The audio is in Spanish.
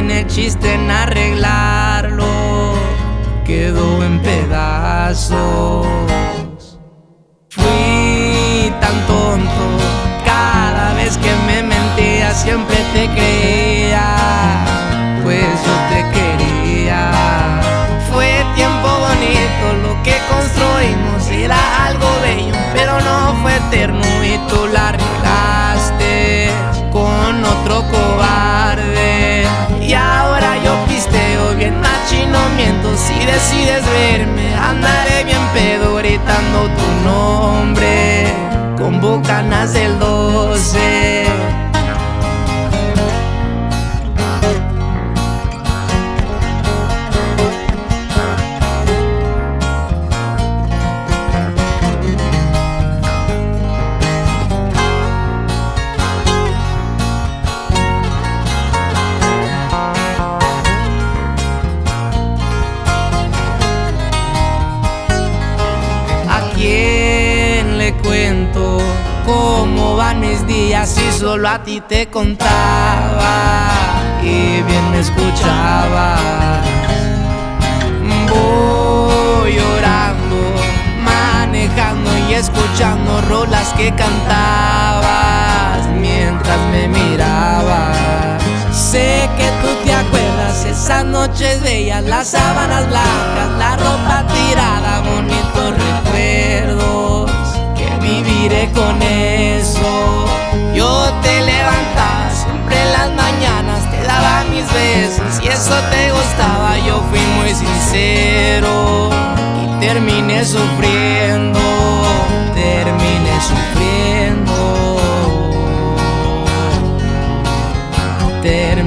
sin el chiste en arreglarlo, quedó en pedazos. Fui tan tonto, cada vez que me mentía siempre te creía, pues yo te quería. Fue tiempo bonito, lo que construimos era algo bello, pero no fue eterno y tú la arreglaste con otro cobarde. Y ahora yo pisteo bien machino, miento. Si decides verme, andaré bien pedo gritando tu nombre con Bucanas del 12. ¿Quién le cuento cómo van mis días si solo a ti te contaba y bien me escuchabas? Voy llorando, manejando y escuchando rolas que cantabas mientras me mirabas. Sé que tú te acuerdas esas noches bellas, las sábanas blancas, la ropa tirada, bonitos recuerdos que viviré con eso. Yo te levantaba siempre en las mañanas, te daba mis besos y eso te gustaba. Yo fui muy sincero y terminé sufriendo, terminé sufriendo.